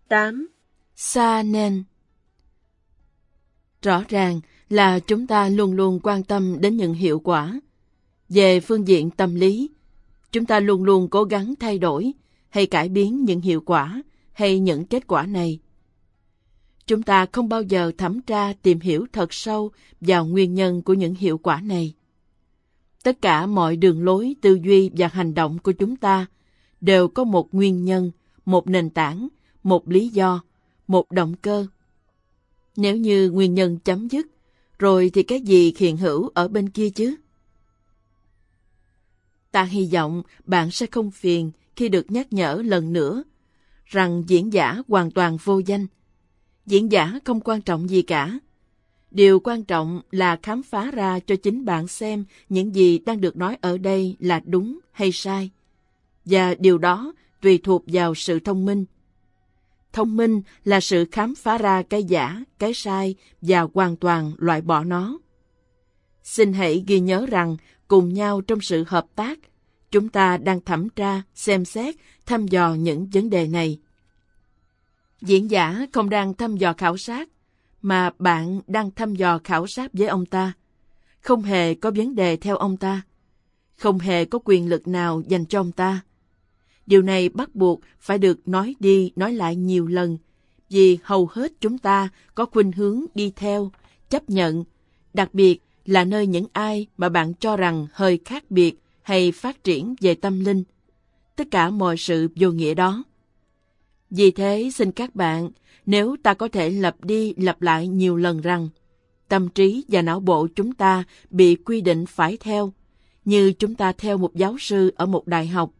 8. Xa nên. Rõ ràng là chúng ta luôn luôn quan tâm đến những hiệu quả. Về phương diện tâm lý, chúng ta luôn luôn cố gắng thay đổi hay cải biến những hiệu quả hay những kết quả này. Chúng ta không bao giờ thẩm tra tìm hiểu thật sâu vào nguyên nhân của những hiệu quả này. Tất cả mọi đường lối tư duy và hành động của chúng ta đều có một nguyên nhân, một nền tảng, một lý do, một động cơ. Nếu như nguyên nhân chấm dứt, rồi thì cái gì hiện hữu ở bên kia chứ? Ta hy vọng bạn sẽ không phiền khi được nhắc nhở lần nữa rằng diễn giả hoàn toàn vô danh. Diễn giả không quan trọng gì cả. Điều quan trọng là khám phá ra cho chính bạn xem những gì đang được nói ở đây là đúng hay sai. Và điều đó tùy thuộc vào sự thông minh. Thông minh là sự khám phá ra cái giả, cái sai và hoàn toàn loại bỏ nó. Xin hãy ghi nhớ rằng cùng nhau trong sự hợp tác, chúng ta đang thẩm tra, xem xét, thăm dò những vấn đề này. Diễn giả không đang thăm dò khảo sát, mà bạn đang thăm dò khảo sát với ông ta. Không hề có vấn đề theo ông ta. Không hề có quyền lực nào dành cho ông ta. Điều này bắt buộc phải được nói đi nói lại nhiều lần, vì hầu hết chúng ta có khuynh hướng đi theo, chấp nhận, đặc biệt là nơi những ai mà bạn cho rằng hơi khác biệt hay phát triển về tâm linh. Tất cả mọi sự vô nghĩa đó. Vì thế xin các bạn, nếu ta có thể lặp đi lặp lại nhiều lần rằng tâm trí và não bộ chúng ta bị quy định phải theo, như chúng ta theo một giáo sư ở một đại học.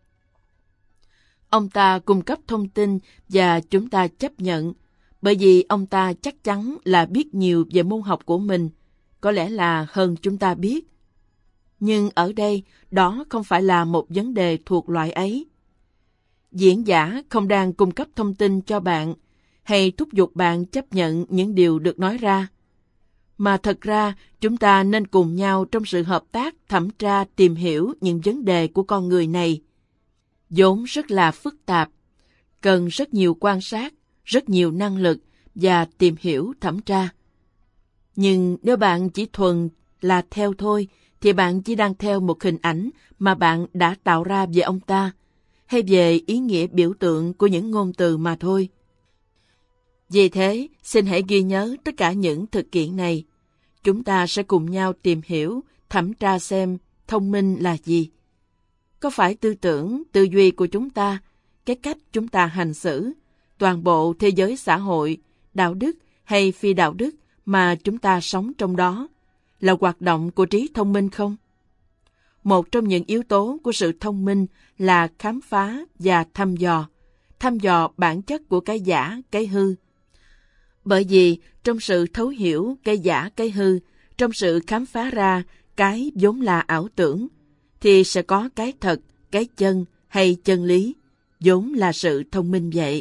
Ông ta cung cấp thông tin và chúng ta chấp nhận, bởi vì ông ta chắc chắn là biết nhiều về môn học của mình, có lẽ là hơn chúng ta biết. Nhưng ở đây, đó không phải là một vấn đề thuộc loại ấy. Diễn giả không đang cung cấp thông tin cho bạn hay thúc giục bạn chấp nhận những điều được nói ra. Mà thật ra, chúng ta nên cùng nhau trong sự hợp tác thẩm tra tìm hiểu những vấn đề của con người này, vốn rất là phức tạp, cần rất nhiều quan sát, rất nhiều năng lực và tìm hiểu thẩm tra. Nhưng nếu bạn chỉ thuần là theo thôi, thì bạn chỉ đang theo một hình ảnh mà bạn đã tạo ra về ông ta, hay về ý nghĩa biểu tượng của những ngôn từ mà thôi. Vì thế, xin hãy ghi nhớ tất cả những thực kiện này. Chúng ta sẽ cùng nhau tìm hiểu, thẩm tra xem thông minh là gì. Có phải tư tưởng, tư duy của chúng ta, cái cách chúng ta hành xử, toàn bộ thế giới xã hội, đạo đức hay phi đạo đức mà chúng ta sống trong đó, là hoạt động của trí thông minh không? Một trong những yếu tố của sự thông minh là khám phá và thăm dò bản chất của cái giả, cái hư. Bởi vì trong sự thấu hiểu cái giả, cái hư, trong sự khám phá ra cái vốn là ảo tưởng, thì sẽ có cái thật, cái chân hay chân lý, vốn là sự thông minh vậy.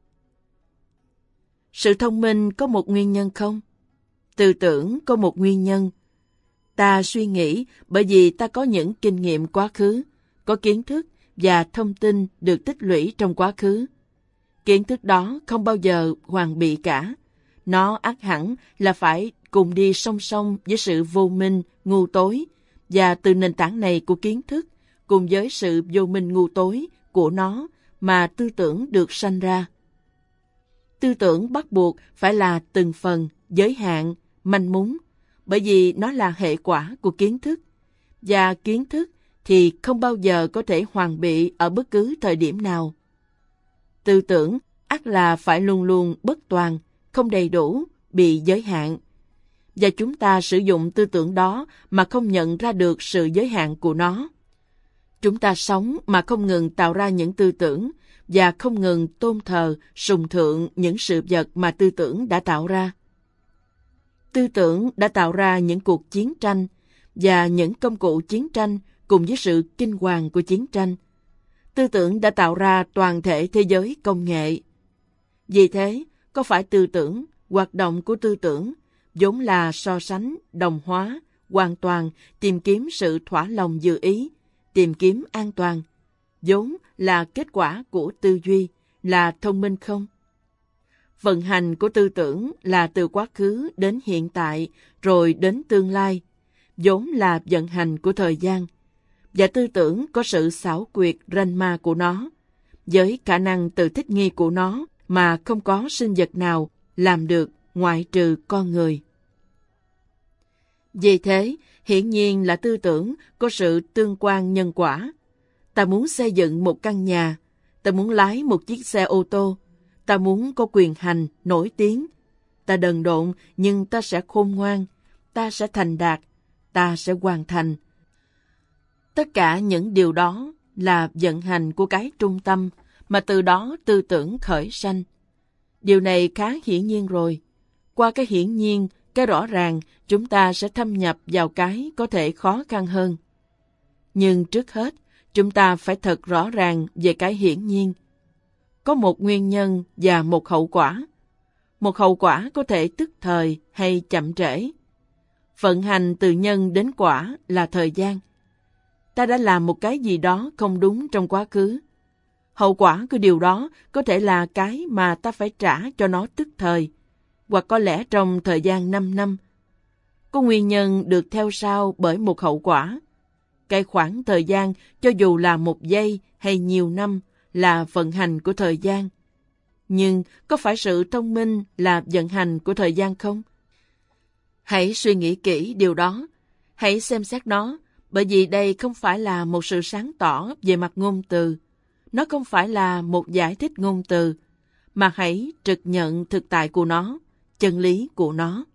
Sự thông minh có một nguyên nhân không? Tư tưởng có một nguyên nhân. Ta suy nghĩ bởi vì ta có những kinh nghiệm quá khứ, có kiến thức và thông tin được tích lũy trong quá khứ. Kiến thức đó không bao giờ hoàn bị cả. Nó ắt hẳn là phải cùng đi song song với sự vô minh, ngu tối, và từ nền tảng này của kiến thức, cùng với sự vô minh ngu tối của nó mà tư tưởng được sanh ra. Tư tưởng bắt buộc phải là từng phần, giới hạn, manh mún, bởi vì nó là hệ quả của kiến thức, và kiến thức thì không bao giờ có thể hoàn bị ở bất cứ thời điểm nào. Tư tưởng ắt là phải luôn luôn bất toàn, không đầy đủ, bị giới hạn. Và chúng ta sử dụng tư tưởng đó mà không nhận ra được sự giới hạn của nó. Chúng ta sống mà không ngừng tạo ra những tư tưởng và không ngừng tôn thờ, sùng thượng những sự vật mà tư tưởng đã tạo ra. Tư tưởng đã tạo ra những cuộc chiến tranh và những công cụ chiến tranh cùng với sự kinh hoàng của chiến tranh. Tư tưởng đã tạo ra toàn thể thế giới công nghệ. Vì thế, có phải tư tưởng, hoạt động của tư tưởng, vốn là so sánh, đồng hóa, hoàn toàn, tìm kiếm sự thỏa lòng dự ý, tìm kiếm an toàn, vốn là kết quả của tư duy, là thông minh không? Vận hành của tư tưởng là từ quá khứ đến hiện tại, rồi đến tương lai, vốn là vận hành của thời gian. Và tư tưởng có sự xảo quyệt ranh ma của nó, với khả năng tự thích nghi của nó mà không có sinh vật nào làm được ngoại trừ con người. Vì thế, hiển nhiên là tư tưởng có sự tương quan nhân quả. Ta muốn xây dựng một căn nhà, ta muốn lái một chiếc xe ô tô, ta muốn có quyền hành, nổi tiếng. Ta đần độn nhưng ta sẽ khôn ngoan, ta sẽ thành đạt, ta sẽ hoàn thành. Tất cả những điều đó là vận hành của cái trung tâm mà từ đó tư tưởng khởi sanh. Điều này khá hiển nhiên rồi. Qua cái hiển nhiên, cái rõ ràng, chúng ta sẽ thâm nhập vào cái có thể khó khăn hơn. Nhưng trước hết, chúng ta phải thật rõ ràng về cái hiển nhiên. Có một nguyên nhân và một hậu quả. Một hậu quả có thể tức thời hay chậm trễ. Vận hành từ nhân đến quả là thời gian. Ta đã làm một cái gì đó không đúng trong quá khứ. Hậu quả của điều đó có thể là cái mà ta phải trả cho nó tức thời, hoặc có lẽ trong thời gian 5 năm. Có nguyên nhân được theo sau bởi một hậu quả. Cái khoảng thời gian, cho dù là 1 giây hay nhiều năm, là vận hành của thời gian. Nhưng có phải sự thông minh là vận hành của thời gian không? Hãy suy nghĩ kỹ điều đó. Hãy xem xét nó, bởi vì đây không phải là một sự sáng tỏ về mặt ngôn từ. Nó không phải là một giải thích ngôn từ, mà hãy trực nhận thực tại của nó, chân lý của nó.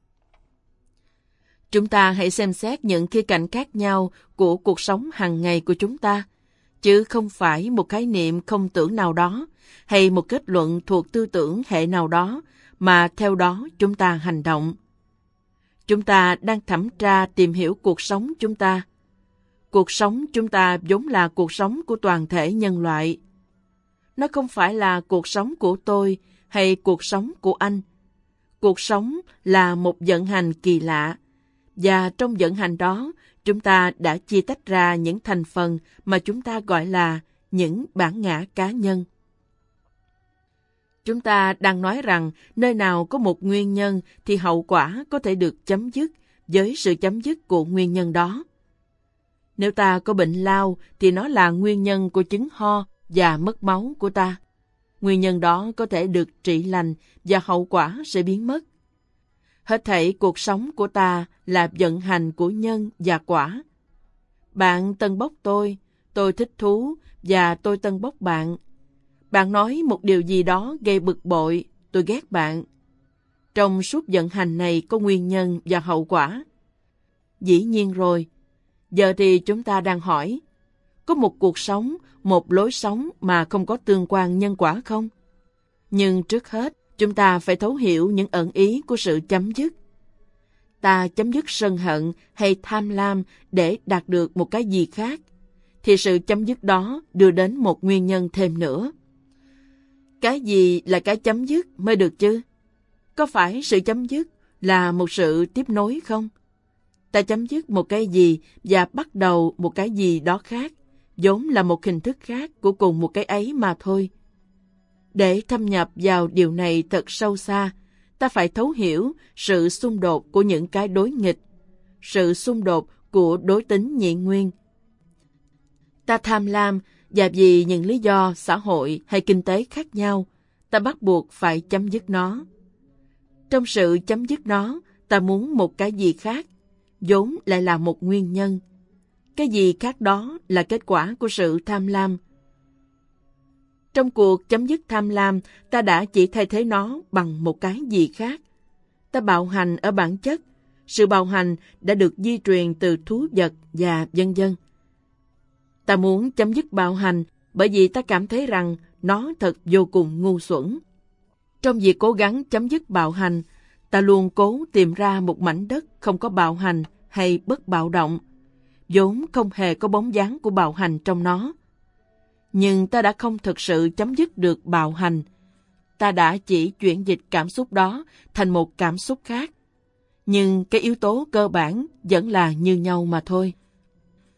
Chúng ta hãy xem xét những khía cạnh khác nhau của cuộc sống hàng ngày của chúng ta, chứ không phải một khái niệm không tưởng nào đó, hay một kết luận thuộc tư tưởng hệ nào đó, mà theo đó chúng ta hành động. Chúng ta đang thẩm tra tìm hiểu cuộc sống chúng ta. Cuộc sống chúng ta vốn là cuộc sống của toàn thể nhân loại. Nó không phải là cuộc sống của tôi hay cuộc sống của anh. Cuộc sống là một vận hành kỳ lạ, và trong vận hành đó, chúng ta đã chia tách ra những thành phần mà chúng ta gọi là những bản ngã cá nhân. Chúng ta đang nói rằng nơi nào có một nguyên nhân thì hậu quả có thể được chấm dứt với sự chấm dứt của nguyên nhân đó. Nếu ta có bệnh lao thì nó là nguyên nhân của chứng ho và mất máu của ta. Nguyên nhân đó có thể được trị lành và hậu quả sẽ biến mất. Hết thảy cuộc sống của ta là vận hành của nhân và quả. Bạn tân bốc tôi thích thú và tôi tân bốc bạn. Bạn nói một điều gì đó gây bực bội, tôi ghét bạn. Trong suốt vận hành này có nguyên nhân và hậu quả. Dĩ nhiên rồi. Giờ thì chúng ta đang hỏi, có một cuộc sống, một lối sống mà không có tương quan nhân quả không? Nhưng trước hết, chúng ta phải thấu hiểu những ẩn ý của sự chấm dứt. Ta chấm dứt sân hận hay tham lam để đạt được một cái gì khác, thì sự chấm dứt đó đưa đến một nguyên nhân thêm nữa. Cái gì là cái chấm dứt mới được chứ? Có phải sự chấm dứt là một sự tiếp nối không? Ta chấm dứt một cái gì và bắt đầu một cái gì đó khác, vốn là một hình thức khác của cùng một cái ấy mà thôi. Để thâm nhập vào điều này thật sâu xa, ta phải thấu hiểu sự xung đột của những cái đối nghịch, sự xung đột của đối tính nhị nguyên. Ta tham lam, và vì những lý do xã hội hay kinh tế khác nhau, ta bắt buộc phải chấm dứt nó. Trong sự chấm dứt nó, ta muốn một cái gì khác, vốn lại là một nguyên nhân. Cái gì khác đó là kết quả của sự tham lam. Trong cuộc chấm dứt tham lam, ta đã chỉ thay thế nó bằng một cái gì khác. Ta bạo hành ở bản chất. Sự bạo hành đã được di truyền từ thú vật và vân vân. Ta muốn chấm dứt bạo hành bởi vì ta cảm thấy rằng nó thật vô cùng ngu xuẩn. Trong việc cố gắng chấm dứt bạo hành, ta luôn cố tìm ra một mảnh đất không có bạo hành hay bất bạo động, vốn không hề có bóng dáng của bạo hành trong nó. Nhưng ta đã không thực sự chấm dứt được bạo hành. Ta đã chỉ chuyển dịch cảm xúc đó thành một cảm xúc khác. Nhưng cái yếu tố cơ bản vẫn là như nhau mà thôi.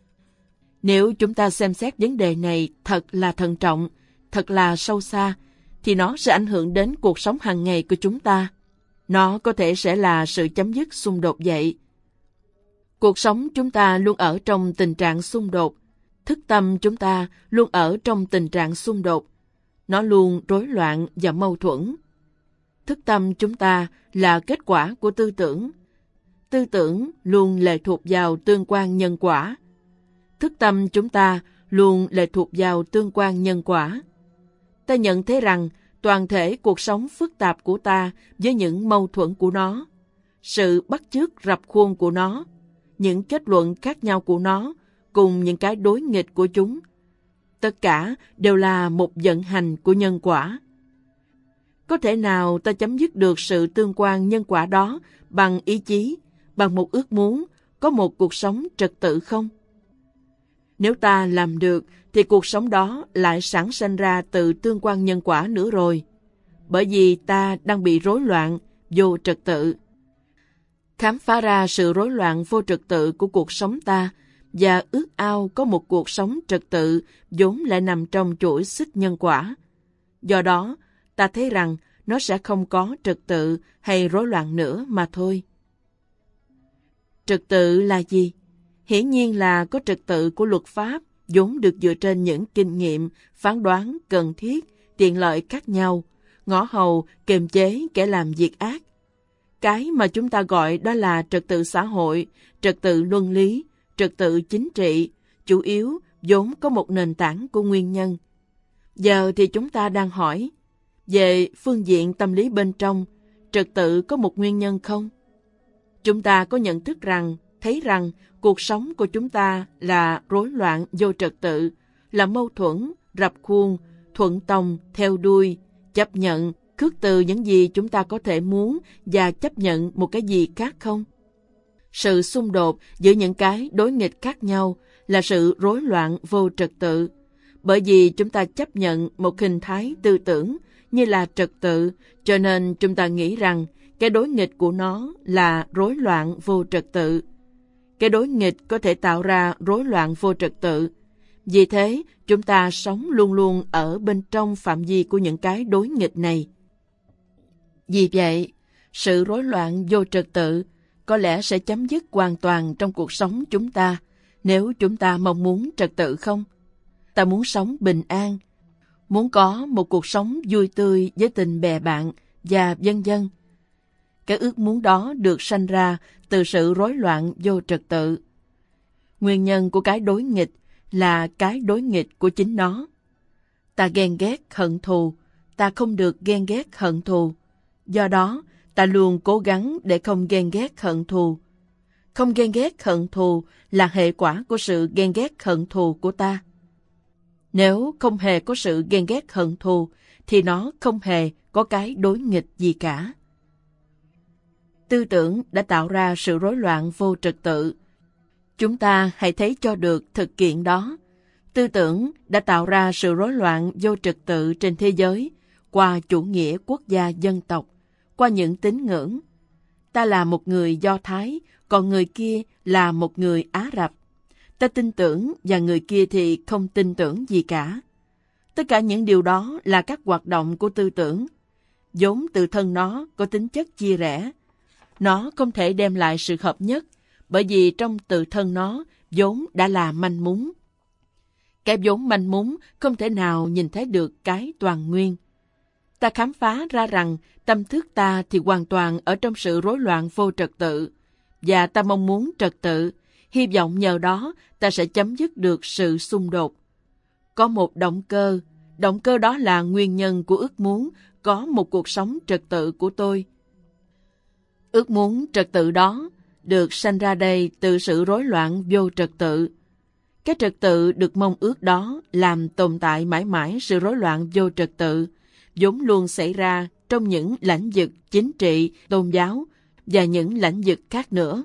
Nếu chúng ta xem xét vấn đề này thật là thận trọng, thật là sâu xa, thì nó sẽ ảnh hưởng đến cuộc sống hàng ngày của chúng ta. Nó có thể sẽ là sự chấm dứt xung đột vậy. Cuộc sống chúng ta luôn ở trong tình trạng xung đột. Thức tâm chúng ta luôn ở trong tình trạng xung đột. Nó luôn rối loạn và mâu thuẫn. Thức tâm chúng ta là kết quả của tư tưởng. Tư tưởng luôn lệ thuộc vào tương quan nhân quả. Thức tâm chúng ta luôn lệ thuộc vào tương quan nhân quả. Ta nhận thấy rằng toàn thể cuộc sống phức tạp của ta với những mâu thuẫn của nó, sự bắt chước rập khuôn của nó, những kết luận khác nhau của nó cùng những cái đối nghịch của chúng, tất cả đều là một vận hành của nhân quả. Có thể nào ta chấm dứt được sự tương quan nhân quả đó bằng ý chí, bằng một ước muốn có một cuộc sống trật tự không? Nếu ta làm được, thì cuộc sống đó lại sản sinh ra từ tương quan nhân quả nữa rồi, bởi vì ta đang bị rối loạn, vô trật tự. Khám phá ra sự rối loạn vô trật tự của cuộc sống ta và ước ao có một cuộc sống trật tự vốn lại nằm trong chuỗi xích nhân quả. Do đó, ta thấy rằng nó sẽ không có trật tự hay rối loạn nữa mà thôi. Trật tự là gì? Hiển nhiên là có trật tự của luật pháp, vốn được dựa trên những kinh nghiệm, phán đoán cần thiết, tiện lợi khác nhau, ngõ hầu kiềm chế kẻ làm việc ác. Cái mà chúng ta gọi đó là trật tự xã hội, trật tự luân lý, trật tự chính trị, chủ yếu vốn có một nền tảng của nguyên nhân. Giờ thì chúng ta đang hỏi, về phương diện tâm lý bên trong, trật tự có một nguyên nhân không? Chúng ta có nhận thức rằng, thấy rằng cuộc sống của chúng ta là rối loạn vô trật tự, là mâu thuẫn, rập khuôn, thuận tòng, theo đuôi, chấp nhận, khước từ những gì chúng ta có thể muốn và chấp nhận một cái gì khác không? Sự xung đột giữa những cái đối nghịch khác nhau là sự rối loạn vô trật tự, bởi vì chúng ta chấp nhận một hình thái tư tưởng như là trật tự, cho nên chúng ta nghĩ rằng cái đối nghịch của nó là rối loạn vô trật tự. Cái đối nghịch có thể tạo ra rối loạn vô trật tự. Vì thế, chúng ta sống luôn luôn ở bên trong phạm vi của những cái đối nghịch này. Vì vậy, sự rối loạn vô trật tự có lẽ sẽ chấm dứt hoàn toàn trong cuộc sống chúng ta, nếu chúng ta mong muốn trật tự không? Ta muốn sống bình an, muốn có một cuộc sống vui tươi với tình bè bạn và vân vân. Cái ước muốn đó được sanh ra từ sự rối loạn vô trật tự. Nguyên nhân của cái đối nghịch là cái đối nghịch của chính nó. Ta ghen ghét hận thù, ta không được ghen ghét hận thù. Do đó, ta luôn cố gắng để không ghen ghét hận thù. Không ghen ghét hận thù là hệ quả của sự ghen ghét hận thù của ta. Nếu không hề có sự ghen ghét hận thù, thì nó không hề có cái đối nghịch gì cả. Tư tưởng đã tạo ra sự rối loạn vô trật tự. Chúng ta hãy thấy cho được thực kiện đó. Tư tưởng đã tạo ra sự rối loạn vô trật tự trên thế giới qua chủ nghĩa quốc gia dân tộc, qua những tín ngưỡng. Ta là một người Do Thái, còn người kia là một người Ả Rập. Ta tin tưởng và người kia thì không tin tưởng gì cả. Tất cả những điều đó là các hoạt động của tư tưởng. Vốn tự thân nó có tính chất chia rẽ. Nó không thể đem lại sự hợp nhất, bởi vì trong tự thân nó vốn đã là manh mún. Cái vốn manh mún không thể nào nhìn thấy được cái toàn nguyên. Ta khám phá ra rằng tâm thức ta thì hoàn toàn ở trong sự rối loạn vô trật tự, và ta mong muốn trật tự, hy vọng nhờ đó ta sẽ chấm dứt được sự xung đột. Có một động cơ đó là nguyên nhân của ước muốn có một cuộc sống trật tự của tôi. Ước muốn trật tự đó được sanh ra đây từ sự rối loạn vô trật tự. Cái trật tự được mong ước đó làm tồn tại mãi mãi sự rối loạn vô trật tự, vốn luôn xảy ra trong những lãnh vực chính trị, tôn giáo và những lãnh vực khác nữa.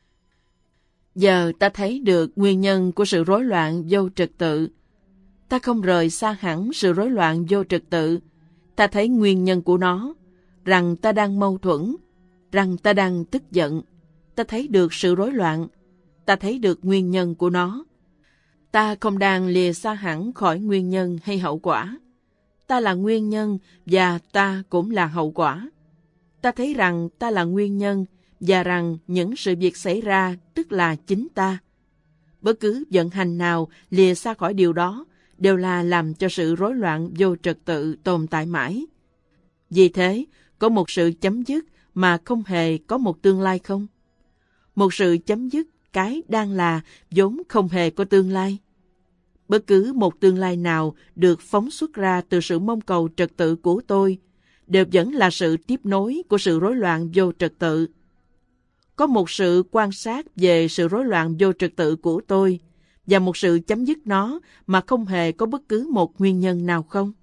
Giờ ta thấy được nguyên nhân của sự rối loạn vô trật tự. Ta không rời xa hẳn sự rối loạn vô trật tự. Ta thấy nguyên nhân của nó, rằng ta đang mâu thuẫn, rằng ta đang tức giận. Ta thấy được sự rối loạn, ta thấy được nguyên nhân của nó. Ta không đang lìa xa hẳn khỏi nguyên nhân hay hậu quả. Ta là nguyên nhân và ta cũng là hậu quả. Ta thấy rằng ta là nguyên nhân và rằng những sự việc xảy ra tức là chính ta. Bất cứ vận hành nào lìa xa khỏi điều đó đều là làm cho sự rối loạn vô trật tự tồn tại mãi. Vì thế, có một sự chấm dứt mà không hề có một tương lai không? Một sự chấm dứt cái đang là vốn không hề có tương lai. Bất cứ một tương lai nào được phóng xuất ra từ sự mong cầu trật tự của tôi đều vẫn là sự tiếp nối của sự rối loạn vô trật tự. Có một sự quan sát về sự rối loạn vô trật tự của tôi và một sự chấm dứt nó mà không hề có bất cứ một nguyên nhân nào không?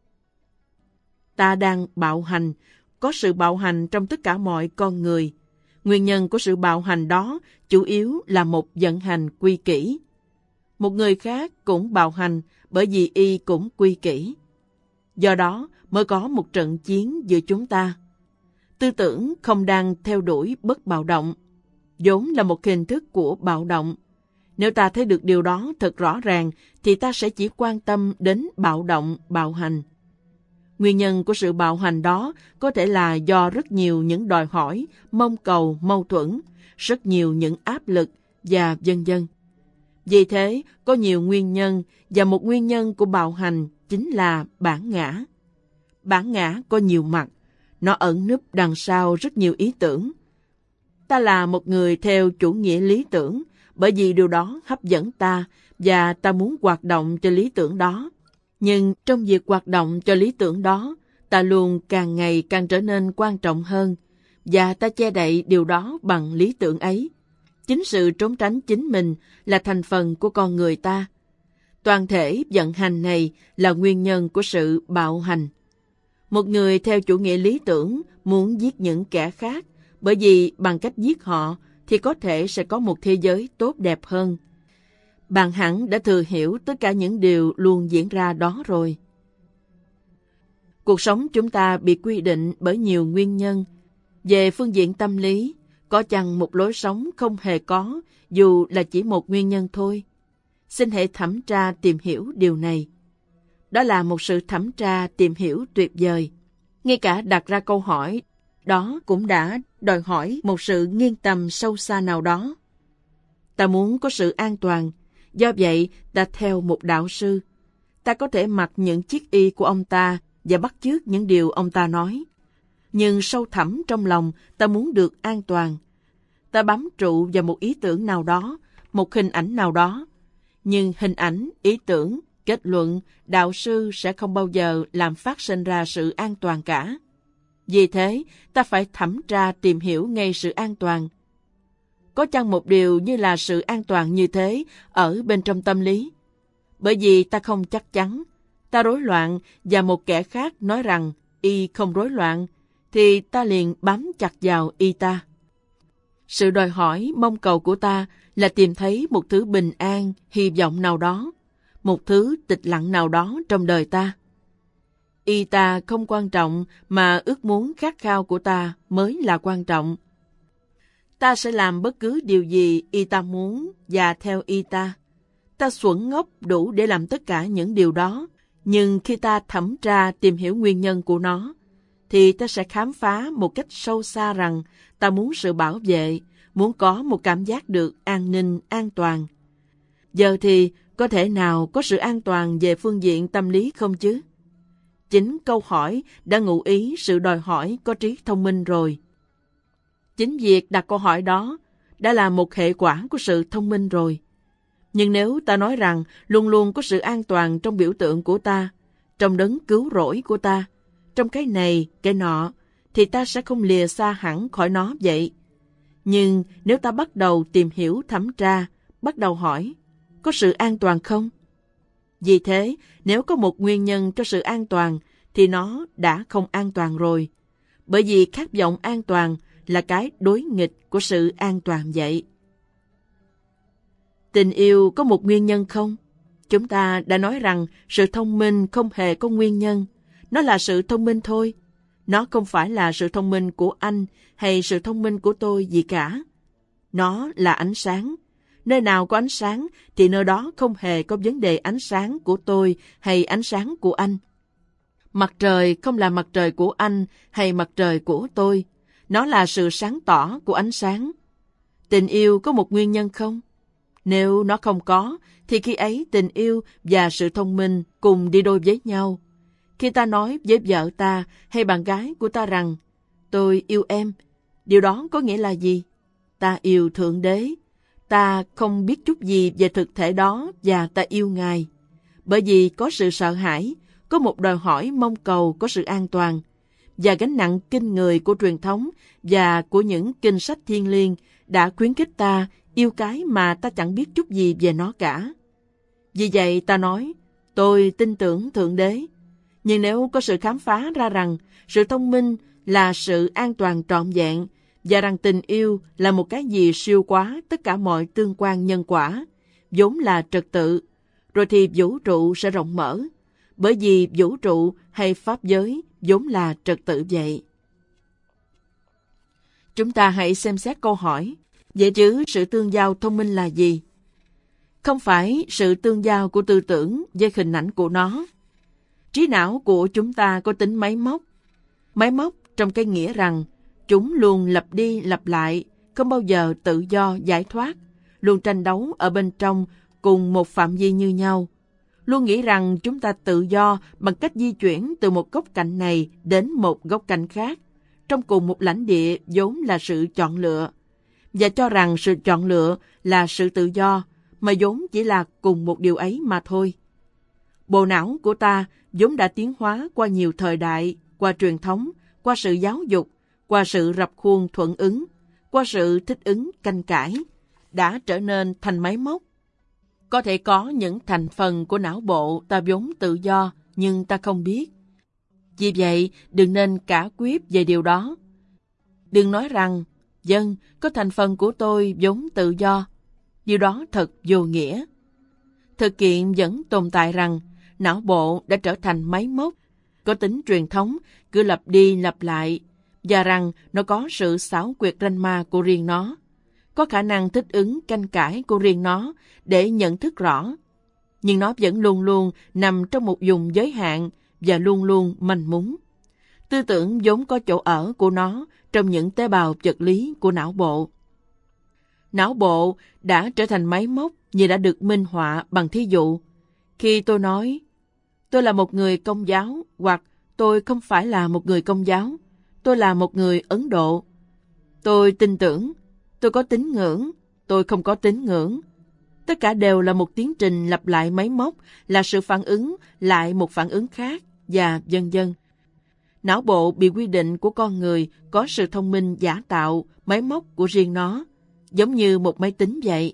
Ta đang bạo hành, có sự bạo hành trong tất cả mọi con người. Nguyên nhân của sự bạo hành đó chủ yếu là một vận hành quy kỷ. Một người khác cũng bạo hành bởi vì y cũng quy kỷ. Do đó mới có một trận chiến giữa chúng ta. Tư tưởng không đang theo đuổi bất bạo động, vốn là một hình thức của bạo động. Nếu ta thấy được điều đó thật rõ ràng, thì ta sẽ chỉ quan tâm đến bạo động, bạo hành. Nguyên nhân của sự bạo hành đó có thể là do rất nhiều những đòi hỏi, mong cầu, mâu thuẫn, rất nhiều những áp lực và vân vân. Vì thế, có nhiều nguyên nhân và một nguyên nhân của bạo hành chính là bản ngã. Bản ngã có nhiều mặt, nó ẩn núp đằng sau rất nhiều ý tưởng. Ta là một người theo chủ nghĩa lý tưởng bởi vì điều đó hấp dẫn ta và ta muốn hoạt động cho lý tưởng đó. Nhưng trong việc hoạt động cho lý tưởng đó, ta luôn càng ngày càng trở nên quan trọng hơn và ta che đậy điều đó bằng lý tưởng ấy. Chính sự trốn tránh chính mình là thành phần của con người ta. Toàn thể vận hành này là nguyên nhân của sự bạo hành. Một người theo chủ nghĩa lý tưởng muốn giết những kẻ khác bởi vì bằng cách giết họ thì có thể sẽ có một thế giới tốt đẹp hơn. Bạn hẳn đã thừa hiểu tất cả những điều luôn diễn ra đó rồi. Cuộc sống chúng ta bị quy định bởi nhiều nguyên nhân. Về phương diện tâm lý, có chăng một lối sống không hề có, dù là chỉ một nguyên nhân thôi. Xin hãy thẩm tra tìm hiểu điều này. Đó là một sự thẩm tra tìm hiểu tuyệt vời. Ngay cả đặt ra câu hỏi, đó cũng đã đòi hỏi một sự nghiêng tầm sâu xa nào đó. Ta muốn có sự an toàn, do vậy ta theo một đạo sư. Ta có thể mặc những chiếc y của ông ta và bắt chước những điều ông ta nói. Nhưng sâu thẳm trong lòng, ta muốn được an toàn. Ta bám trụ vào một ý tưởng nào đó, một hình ảnh nào đó. Nhưng hình ảnh, ý tưởng, kết luận, đạo sư sẽ không bao giờ làm phát sinh ra sự an toàn cả. Vì thế, ta phải thẩm tra tìm hiểu ngay sự an toàn. Có chăng một điều như là sự an toàn như thế ở bên trong tâm lý? Bởi vì ta không chắc chắn, ta rối loạn và một kẻ khác nói rằng y không rối loạn, thì ta liền bám chặt vào y ta. Sự đòi hỏi, mong cầu của ta là tìm thấy một thứ bình an, hy vọng nào đó, một thứ tịch lặng nào đó trong đời ta. Y ta không quan trọng mà ước muốn khát khao của ta mới là quan trọng. Ta sẽ làm bất cứ điều gì y ta muốn và theo y ta. Ta xuẩn ngốc đủ để làm tất cả những điều đó, nhưng khi ta thẩm tra tìm hiểu nguyên nhân của nó, thì ta sẽ khám phá một cách sâu xa rằng ta muốn sự bảo vệ, muốn có một cảm giác được an ninh, an toàn. Giờ thì có thể nào có sự an toàn về phương diện tâm lý không chứ? Chính câu hỏi đã ngụ ý sự đòi hỏi có trí thông minh rồi. Chính việc đặt câu hỏi đó đã là một hệ quả của sự thông minh rồi. Nhưng nếu ta nói rằng luôn luôn có sự an toàn trong biểu tượng của ta, trong đấng cứu rỗi của ta, trong cái này, cái nọ, thì ta sẽ không lìa xa hẳn khỏi nó vậy. Nhưng nếu ta bắt đầu tìm hiểu thẩm tra, bắt đầu hỏi, có sự an toàn không? Vì thế, nếu có một nguyên nhân cho sự an toàn, thì nó đã không an toàn rồi. Bởi vì khát vọng an toàn là cái đối nghịch của sự an toàn vậy. Tình yêu có một nguyên nhân không? Chúng ta đã nói rằng sự thông minh không hề có nguyên nhân. Nó là sự thông minh thôi. Nó không phải là sự thông minh của anh hay sự thông minh của tôi gì cả. Nó là ánh sáng. Nơi nào có ánh sáng thì nơi đó không hề có vấn đề ánh sáng của tôi hay ánh sáng của anh. Mặt trời không là mặt trời của anh hay mặt trời của tôi. Nó là sự sáng tỏ của ánh sáng. Tình yêu có một nguyên nhân không? Nếu nó không có, thì khi ấy tình yêu và sự thông minh cùng đi đôi với nhau. Khi ta nói với vợ ta hay bạn gái của ta rằng tôi yêu em, điều đó có nghĩa là gì? Ta yêu Thượng Đế. Ta không biết chút gì về thực thể đó và ta yêu Ngài. Bởi vì có sự sợ hãi, có một đòi hỏi mong cầu có sự an toàn, và gánh nặng kinh người của truyền thống và của những kinh sách thiêng liêng đã khuyến khích ta yêu cái mà ta chẳng biết chút gì về nó cả. Vì vậy ta nói, tôi tin tưởng Thượng Đế. Nhưng nếu có sự khám phá ra rằng sự thông minh là sự an toàn trọn vẹn, và rằng tình yêu là một cái gì siêu quá tất cả mọi tương quan nhân quả, vốn là trật tự, rồi thì vũ trụ sẽ rộng mở, bởi vì vũ trụ hay pháp giới vốn là trật tự vậy. Chúng ta hãy xem xét câu hỏi, vậy chứ sự tương giao thông minh là gì? Không phải sự tương giao của tư tưởng với hình ảnh của nó. Trí não của chúng ta có tính máy móc. Máy móc trong cái nghĩa rằng chúng luôn lặp đi lặp lại, không bao giờ tự do giải thoát, luôn tranh đấu ở bên trong cùng một phạm vi như nhau. Luôn nghĩ rằng chúng ta tự do bằng cách di chuyển từ một góc cạnh này đến một góc cạnh khác, trong cùng một lãnh địa vốn là sự chọn lựa, và cho rằng sự chọn lựa là sự tự do, mà vốn chỉ là cùng một điều ấy mà thôi. Bộ não của ta vốn đã tiến hóa qua nhiều thời đại, qua truyền thống, qua sự giáo dục, qua sự rập khuôn thuận ứng, qua sự thích ứng canh cải, đã trở nên thành máy móc. Có thể có những thành phần của não bộ ta vốn tự do, nhưng ta không biết. Vì vậy, đừng nên cả quyết về điều đó. Đừng nói rằng, vâng, có thành phần của tôi vốn tự do. Điều đó thật vô nghĩa. Thực kiện vẫn tồn tại rằng, não bộ đã trở thành máy móc, có tính truyền thống, cứ lặp đi lặp lại, và rằng nó có sự xảo quyệt ranh ma của riêng nó, có khả năng thích ứng canh cải của riêng nó để nhận thức rõ. Nhưng nó vẫn luôn luôn nằm trong một vùng giới hạn và luôn luôn manh mún. Tư tưởng vốn có chỗ ở của nó trong những tế bào vật lý của não bộ. Não bộ đã trở thành máy móc như đã được minh họa bằng thí dụ. Khi tôi nói, tôi là một người Công giáo, hoặc tôi không phải là một người Công giáo, tôi là một người Ấn Độ. Tôi tin tưởng, tôi có tín ngưỡng, tôi không có tín ngưỡng. Tất cả đều là một tiến trình lặp lại máy móc, là sự phản ứng lại một phản ứng khác, và vân vân. Não bộ bị quy định của con người có sự thông minh giả tạo, máy móc của riêng nó, giống như một máy tính vậy.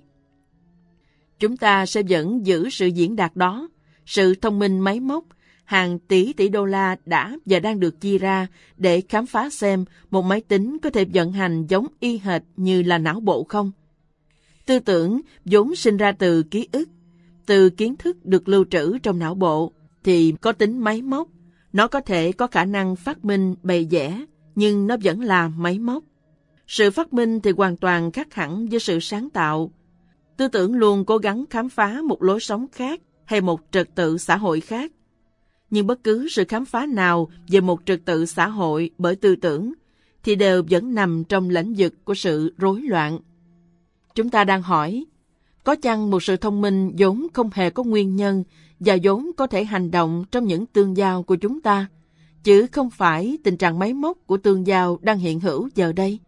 Chúng ta sẽ vẫn giữ sự diễn đạt đó, sự thông minh máy móc, hàng tỷ tỷ đô la đã và đang được chia ra để khám phá xem một máy tính có thể vận hành giống y hệt như là não bộ không. Tư tưởng vốn sinh ra từ ký ức, từ kiến thức được lưu trữ trong não bộ, thì có tính máy móc. Nó có thể có khả năng phát minh bày vẽ, nhưng nó vẫn là máy móc. Sự phát minh thì hoàn toàn khác hẳn với sự sáng tạo. Tư tưởng luôn cố gắng khám phá một lối sống khác hay một trật tự xã hội khác. Nhưng bất cứ sự khám phá nào về một trật tự xã hội bởi tư tưởng thì đều vẫn nằm trong lĩnh vực của sự rối loạn. Chúng ta đang hỏi, có chăng một sự thông minh vốn không hề có nguyên nhân và vốn có thể hành động trong những tương giao của chúng ta, chứ không phải tình trạng máy móc của tương giao đang hiện hữu giờ đây?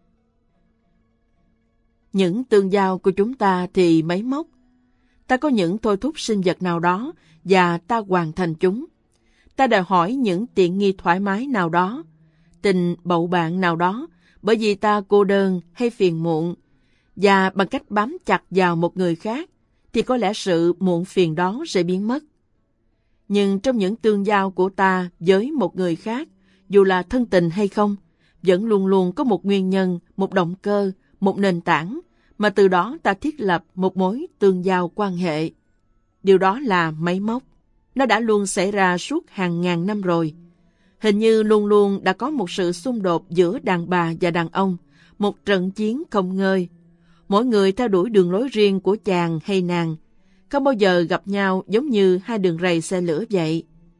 Những tương giao của chúng ta thì máy móc. Ta có những thôi thúc sinh vật nào đó và ta hoàn thành chúng. Ta đòi hỏi những tiện nghi thoải mái nào đó, tình bậu bạn nào đó, bởi vì ta cô đơn hay phiền muộn, và bằng cách bám chặt vào một người khác, thì có lẽ sự muộn phiền đó sẽ biến mất. Nhưng trong những tương giao của ta với một người khác, dù là thân tình hay không, vẫn luôn luôn có một nguyên nhân, một động cơ, một nền tảng, mà từ đó ta thiết lập một mối tương giao quan hệ. Điều đó là máy móc. Nó đã luôn xảy ra suốt hàng ngàn năm rồi. Hình như luôn luôn đã có một sự xung đột giữa đàn bà và đàn ông, một trận chiến không ngơi. Mỗi người theo đuổi đường lối riêng của chàng hay nàng, không bao giờ gặp nhau giống như hai đường ray xe lửa vậy.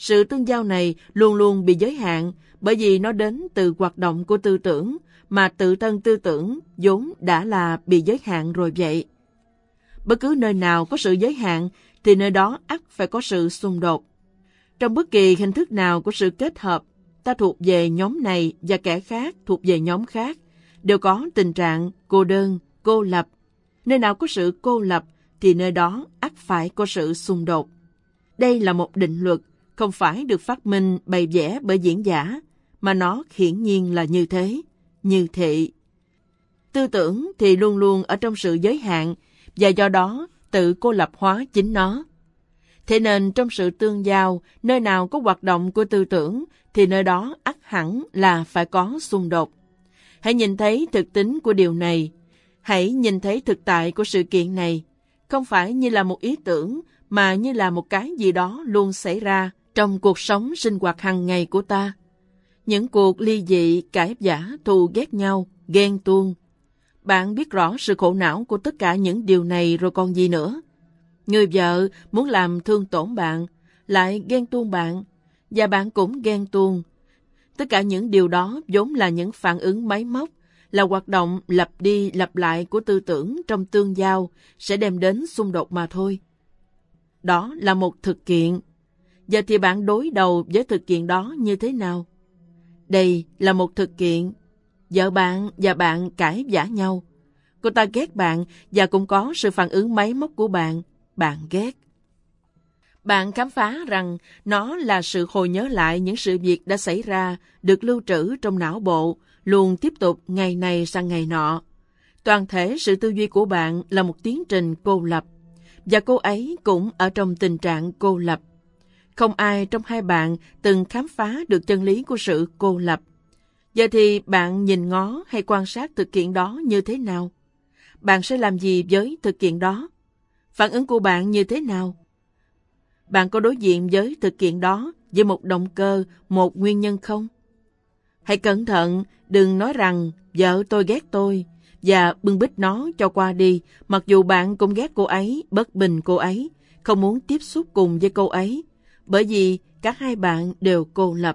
Sự tương giao này luôn luôn bị giới hạn bởi vì nó đến từ hoạt động của tư tưởng, mà tự thân tư tưởng vốn đã là bị giới hạn rồi vậy. Bất cứ nơi nào có sự giới hạn thì nơi đó ắt phải có sự xung đột. Trong bất kỳ hình thức nào của sự kết hợp, ta thuộc về nhóm này và kẻ khác thuộc về nhóm khác, đều có tình trạng cô đơn, cô lập. Nơi nào có sự cô lập thì nơi đó ắt phải có sự xung đột. Đây là một định luật, không phải được phát minh bày vẽ bởi diễn giả, mà nó hiển nhiên là như thế, như thị. Tư tưởng thì luôn luôn ở trong sự giới hạn, và do đó tự cô lập hóa chính nó. Thế nên trong sự tương giao, nơi nào có hoạt động của tư tưởng, thì nơi đó ắt hẳn là phải có xung đột. Hãy nhìn thấy thực tính của điều này. Hãy nhìn thấy thực tại của sự kiện này, không phải như là một ý tưởng, mà như là một cái gì đó luôn xảy ra trong cuộc sống sinh hoạt hàng ngày của ta. Những cuộc ly dị, cãi vã, thù ghét nhau, ghen tuông. Bạn biết rõ sự khổ não của tất cả những điều này rồi còn gì nữa. Người vợ muốn làm thương tổn bạn, lại ghen tuông bạn, và bạn cũng ghen tuông. Tất cả những điều đó vốn là những phản ứng máy móc, là hoạt động lặp đi lặp lại của tư tưởng trong tương giao sẽ đem đến xung đột mà thôi. Đó là một thực kiện. Giờ thì bạn đối đầu với thực kiện đó như thế nào? Đây là một thực kiện. Vợ bạn và bạn cãi vã nhau. Cô ta ghét bạn và cũng có sự phản ứng máy móc của bạn. Bạn ghét. Bạn khám phá rằng nó là sự hồi nhớ lại những sự việc đã xảy ra, được lưu trữ trong não bộ, luôn tiếp tục ngày này sang ngày nọ. Toàn thể sự tư duy của bạn là một tiến trình cô lập, và cô ấy cũng ở trong tình trạng cô lập. Không ai trong hai bạn từng khám phá được chân lý của sự cô lập. Giờ thì bạn nhìn ngó hay quan sát thực kiện đó như thế nào? Bạn sẽ làm gì với thực kiện đó? Phản ứng của bạn như thế nào? Bạn có đối diện với thực kiện đó với một động cơ, một nguyên nhân không? Hãy cẩn thận, đừng nói rằng vợ tôi ghét tôi và bưng bít nó cho qua đi, mặc dù bạn cũng ghét cô ấy, bất bình cô ấy, không muốn tiếp xúc cùng với cô ấy, bởi vì cả hai bạn đều cô lập.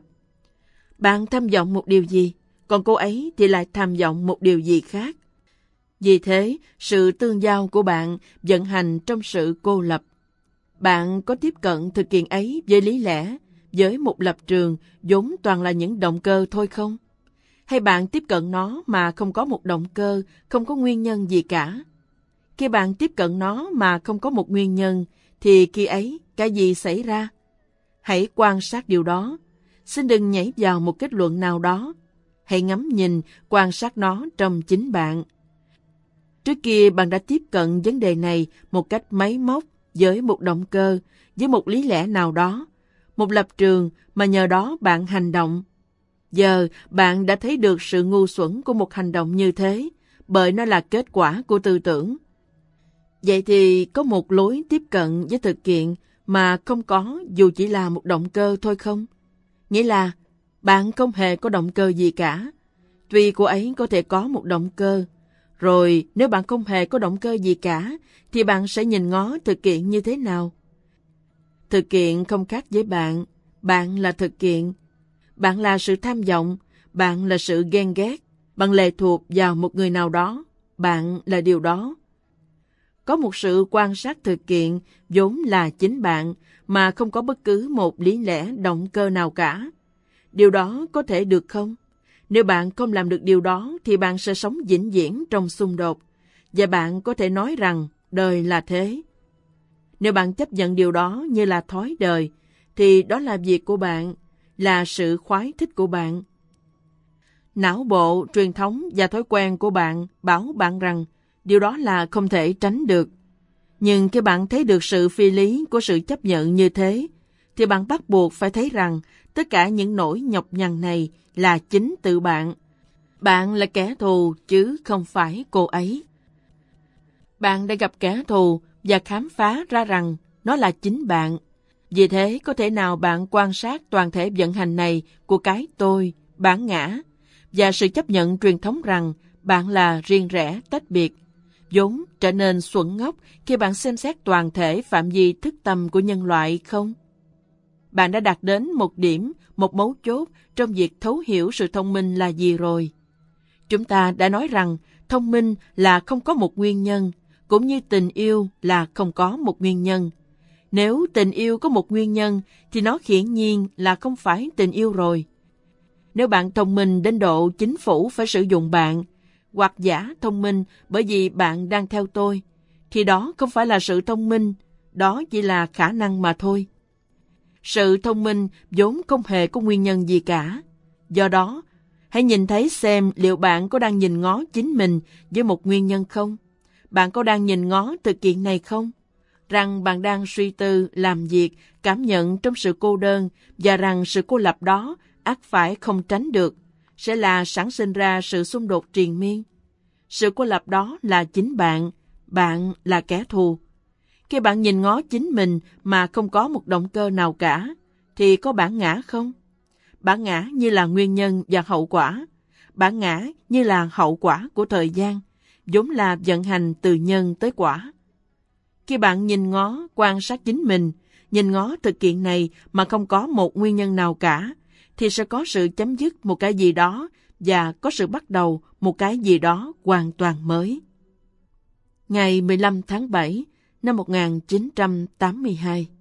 Bạn tham vọng một điều gì, còn cô ấy thì lại tham vọng một điều gì khác. Vì thế, sự tương giao của bạn vận hành trong sự cô lập. Bạn có tiếp cận thực kiện ấy với lý lẽ, với một lập trường vốn toàn là những động cơ thôi không? Hay bạn tiếp cận nó mà không có một động cơ, không có nguyên nhân gì cả? Khi bạn tiếp cận nó mà không có một nguyên nhân, thì khi ấy cái gì xảy ra? Hãy quan sát điều đó. Xin đừng nhảy vào một kết luận nào đó. Hãy ngắm nhìn, quan sát nó trong chính bạn. Trước kia bạn đã tiếp cận vấn đề này một cách máy móc, với một động cơ, với một lý lẽ nào đó, một lập trường mà nhờ đó bạn hành động. Giờ bạn đã thấy được sự ngu xuẩn của một hành động như thế, bởi nó là kết quả của tư tưởng. Vậy thì có một lối tiếp cận với thực kiện mà không có dù chỉ là một động cơ thôi không? Nghĩa là bạn không hề có động cơ gì cả. Tuy cô ấy có thể có một động cơ, rồi nếu bạn không hề có động cơ gì cả, thì bạn sẽ nhìn ngó thực kiện như thế nào? Thực kiện không khác với bạn. Bạn là thực kiện. Bạn là sự tham vọng. Bạn là sự ghen ghét. Bạn lệ thuộc vào một người nào đó. Bạn là điều đó. Có một sự quan sát thực kiện vốn là chính bạn, mà không có bất cứ một lý lẽ động cơ nào cả. Điều đó có thể được không? Nếu bạn không làm được điều đó, thì bạn sẽ sống vĩnh viễn trong xung đột. Và bạn có thể nói rằng đời là thế. Nếu bạn chấp nhận điều đó như là thói đời, thì đó là việc của bạn, là sự khoái thích của bạn. Não bộ, truyền thống và thói quen của bạn bảo bạn rằng điều đó là không thể tránh được. Nhưng khi bạn thấy được sự phi lý của sự chấp nhận như thế, thì bạn bắt buộc phải thấy rằng tất cả những nỗi nhọc nhằn này là chính tự bạn. Bạn là kẻ thù chứ không phải cô ấy. Bạn đã gặp kẻ thù và khám phá ra rằng nó là chính bạn. Vì thế có thể nào bạn quan sát toàn thể vận hành này của cái tôi, bản ngã, và sự chấp nhận truyền thống rằng bạn là riêng rẽ tách biệt, vốn trở nên xuẩn ngốc khi bạn xem xét toàn thể phạm vi thức tâm của nhân loại không? bạn đã đạt đến một điểm, một mấu chốt trong việc thấu hiểu sự thông minh là gì rồi. Chúng ta đã nói rằng thông minh là không có một nguyên nhân, cũng như tình yêu là không có một nguyên nhân. Nếu tình yêu có một nguyên nhân, thì nó hiển nhiên là không phải tình yêu rồi. Nếu bạn thông minh đến độ chính phủ phải sử dụng bạn, hoặc giả thông minh bởi vì bạn đang theo tôi, thì đó không phải là sự thông minh, đó chỉ là khả năng mà thôi. Sự thông minh vốn không hề có nguyên nhân gì cả. Do đó, hãy nhìn thấy xem liệu bạn có đang nhìn ngó chính mình với một nguyên nhân không? Bạn có đang nhìn ngó sự kiện này không? Rằng bạn đang suy tư, làm việc, cảm nhận trong sự cô đơn và rằng sự cô lập đó ắt phải không tránh được, sẽ là sản sinh ra sự xung đột triền miên. Sự cô lập đó là chính bạn là kẻ thù. Khi bạn nhìn ngó chính mình mà không có một động cơ nào cả, thì có bản ngã không? Bản ngã như là nguyên nhân và hậu quả. Bản ngã như là hậu quả của thời gian, vốn là vận hành từ nhân tới quả. Khi bạn nhìn ngó, quan sát chính mình, nhìn ngó thực kiện này mà không có một nguyên nhân nào cả, thì sẽ có sự chấm dứt một cái gì đó và có sự bắt đầu một cái gì đó hoàn toàn mới. Ngày 15 tháng 7 năm 1982